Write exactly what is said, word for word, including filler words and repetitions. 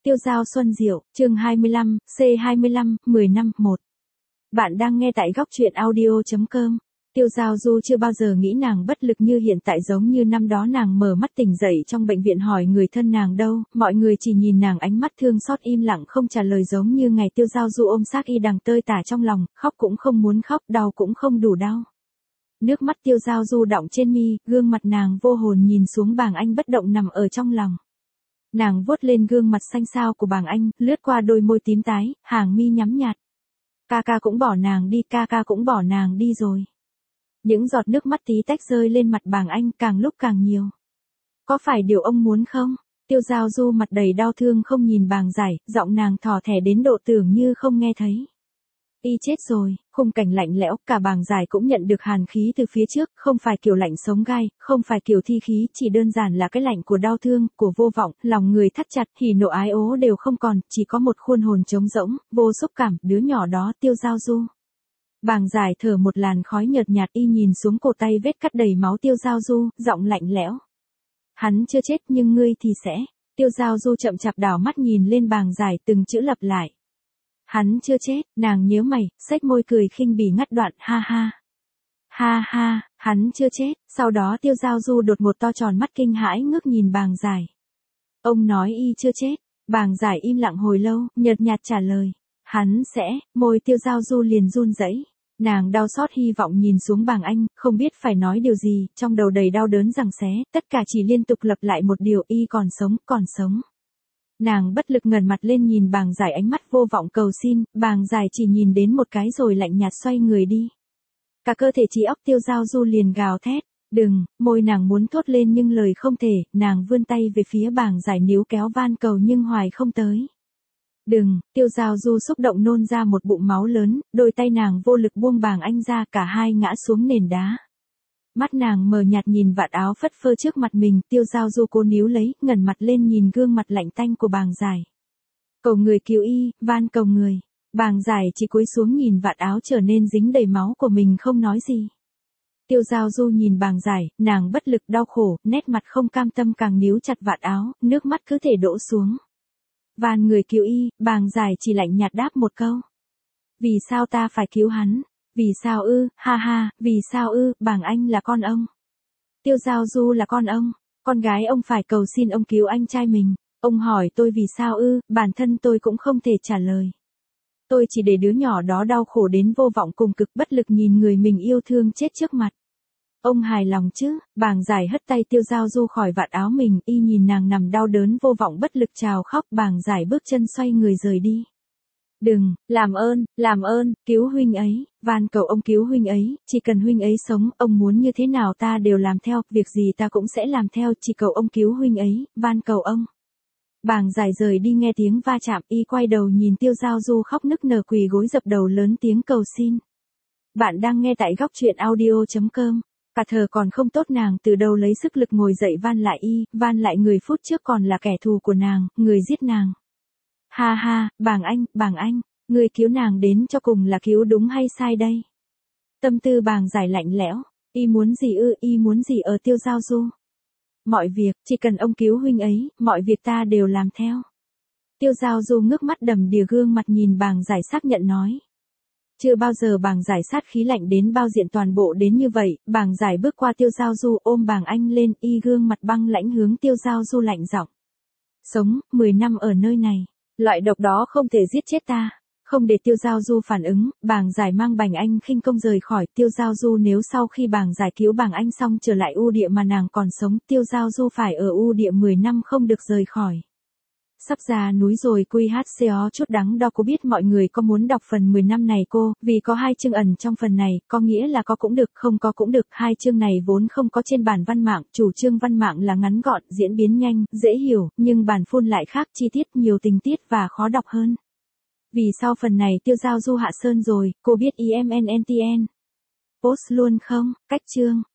Tiêu Dao Xuân Diệu, chương hai mươi lăm, C hai mươi lăm, mười năm, một. Bạn đang nghe tại góc truyện audio.com. Tiêu Dao Du chưa bao giờ nghĩ nàng bất lực như hiện tại, giống như năm đó nàng mở mắt tỉnh dậy trong bệnh viện hỏi người thân nàng đâu, mọi người chỉ nhìn nàng ánh mắt thương xót im lặng không trả lời, giống như ngày Tiêu Dao Du ôm xác y đằng tơi tả trong lòng, khóc cũng không muốn khóc, đau cũng không đủ đau. Nước mắt Tiêu Dao Du đọng trên mi, gương mặt nàng vô hồn nhìn xuống Bàng Anh bất động nằm ở trong lòng. Nàng vuốt lên gương mặt xanh xao của Bàng Anh, lướt qua đôi môi tím tái, hàng mi nhắm nhạt. Ca ca cũng bỏ nàng đi, ca ca cũng bỏ nàng đi rồi. Những giọt nước mắt tí tách rơi lên mặt Bàng Anh càng lúc càng nhiều. Có phải điều ông muốn không? Tiêu Dao Du mặt đầy đau thương không nhìn Bàng Giải, giọng nàng thỏ thẻ đến độ tưởng như không nghe thấy. Y chết rồi, khung cảnh lạnh lẽo, cả Bàng Giải cũng nhận được hàn khí từ phía trước, không phải kiểu lạnh sống gai, không phải kiểu thi khí, chỉ đơn giản là cái lạnh của đau thương, của vô vọng, lòng người thắt chặt, hỉ nộ ái ố đều không còn, chỉ có một khuôn hồn trống rỗng, vô xúc cảm, đứa nhỏ đó, Tiêu Dao Du. Bàng Giải thở một làn khói nhợt nhạt, y nhìn xuống cổ tay vết cắt đầy máu Tiêu Dao Du, giọng lạnh lẽo. Hắn chưa chết nhưng ngươi thì sẽ. Tiêu Dao Du chậm chạp đảo mắt nhìn lên Bàng Giải, từng chữ lặp lại. Hắn chưa chết, nàng nhíu mày, xách môi cười khinh bỉ ngắt đoạn, ha ha. Ha ha, hắn chưa chết, sau đó Tiêu Dao Du đột ngột to tròn mắt kinh hãi ngước nhìn Bàng Giải. Ông nói y chưa chết, Bàng Giải im lặng hồi lâu, nhợt nhạt trả lời. Hắn sẽ, môi Tiêu Dao Du liền run rẩy. Nàng đau xót hy vọng nhìn xuống Bàng Anh, không biết phải nói điều gì, trong đầu đầy đau đớn giằng xé, tất cả chỉ liên tục lặp lại một điều, y còn sống, còn sống. Nàng bất lực ngẩng mặt lên nhìn Bàng Giải, ánh mắt vô vọng cầu xin, Bàng Giải chỉ nhìn đến một cái rồi lạnh nhạt xoay người đi. Cả cơ thể trí óc Tiêu Dao Du liền gào thét, đừng, môi nàng muốn thốt lên nhưng lời không thể, nàng vươn tay về phía Bàng Giải níu kéo van cầu nhưng hoài không tới. Đừng, Tiêu Dao Du xúc động nôn ra một bụng máu lớn, đôi tay nàng vô lực buông Bàng Anh ra, cả hai ngã xuống nền đá. Mắt nàng mờ nhạt nhìn vạt áo phất phơ trước mặt mình, Tiêu Dao Du cố níu lấy, ngẩng mặt lên nhìn gương mặt lạnh tanh của Bàng Giải. Cầu người cứu y, van cầu người. Bàng Giải chỉ cúi xuống nhìn vạt áo trở nên dính đầy máu của mình không nói gì. Tiêu Dao Du nhìn Bàng Giải, nàng bất lực đau khổ, nét mặt không cam tâm càng níu chặt vạt áo, nước mắt cứ thể đổ xuống. Van người cứu y, Bàng Giải chỉ lạnh nhạt đáp một câu. Vì sao ta phải cứu hắn? Vì sao ư, ha ha, vì sao ư, Bàng Anh là con ông. Tiêu Dao Du là con ông, con gái ông phải cầu xin ông cứu anh trai mình. Ông hỏi tôi vì sao ư, bản thân tôi cũng không thể trả lời. Tôi chỉ để đứa nhỏ đó đau khổ đến vô vọng cùng cực, bất lực nhìn người mình yêu thương chết trước mặt. Ông hài lòng chứ? Bàng Giải hất tay Tiêu Dao Du khỏi vạt áo mình, y nhìn nàng nằm đau đớn vô vọng bất lực trào khóc. Bàng Giải bước chân xoay người rời đi. Đừng, làm ơn, làm ơn, cứu huynh ấy, van cầu ông cứu huynh ấy, chỉ cần huynh ấy sống, ông muốn như thế nào ta đều làm theo, việc gì ta cũng sẽ làm theo, chỉ cầu ông cứu huynh ấy, van cầu ông. Bàng Giải rời đi nghe tiếng va chạm, y quay đầu nhìn Tiêu Dao Du khóc nức nở quỳ gối dập đầu lớn tiếng cầu xin. Bạn đang nghe tại góc truyện audio.com. Cả thờ còn không tốt, nàng từ đâu lấy sức lực ngồi dậy van lại y, van lại người phút trước còn là kẻ thù của nàng, người giết nàng. Ha ha, Bàng Anh, Bàng Anh, người cứu nàng đến cho cùng là cứu đúng hay sai đây? Tâm tư Bàng Giải lạnh lẽo, y muốn gì ư, y muốn gì ở Tiêu Dao Du? Mọi việc, chỉ cần ông cứu huynh ấy, mọi việc ta đều làm theo. Tiêu Dao Du ngước mắt đầm đìa gương mặt nhìn Bàng Giải xác nhận nói. Chưa bao giờ Bàng Giải sát khí lạnh đến bao diện toàn bộ đến như vậy, Bàng Giải bước qua Tiêu Dao Du ôm Bàng Anh lên, y gương mặt băng lãnh hướng Tiêu Dao Du lạnh giọng. Sống, mười năm ở nơi này, loại độc đó không thể giết chết ta. Không để Tiêu Dao Du phản ứng, Bàng Giải mang Bàng Anh khinh công rời khỏi. Tiêu Dao Du nếu sau khi Bàng Giải cứu Bàng Anh xong trở lại U Địa mà nàng còn sống, Tiêu Dao Du phải ở U Địa mười năm không được rời khỏi. Sắp ra núi rồi, quy hát co chút đắng đo. Cô biết mọi người có muốn đọc phần mười năm này cô, vì có hai chương ẩn trong phần này, có nghĩa là có cũng được, không có cũng được. Hai chương này vốn không có trên bản văn mạng, chủ chương văn mạng là ngắn gọn, diễn biến nhanh, dễ hiểu, nhưng bản phun lại khác, chi tiết, nhiều tình tiết và khó đọc hơn. Vì sau phần này Tiêu Dao Du hạ sơn rồi, cô biết i em en en tê en. Post luôn không? Cách chương.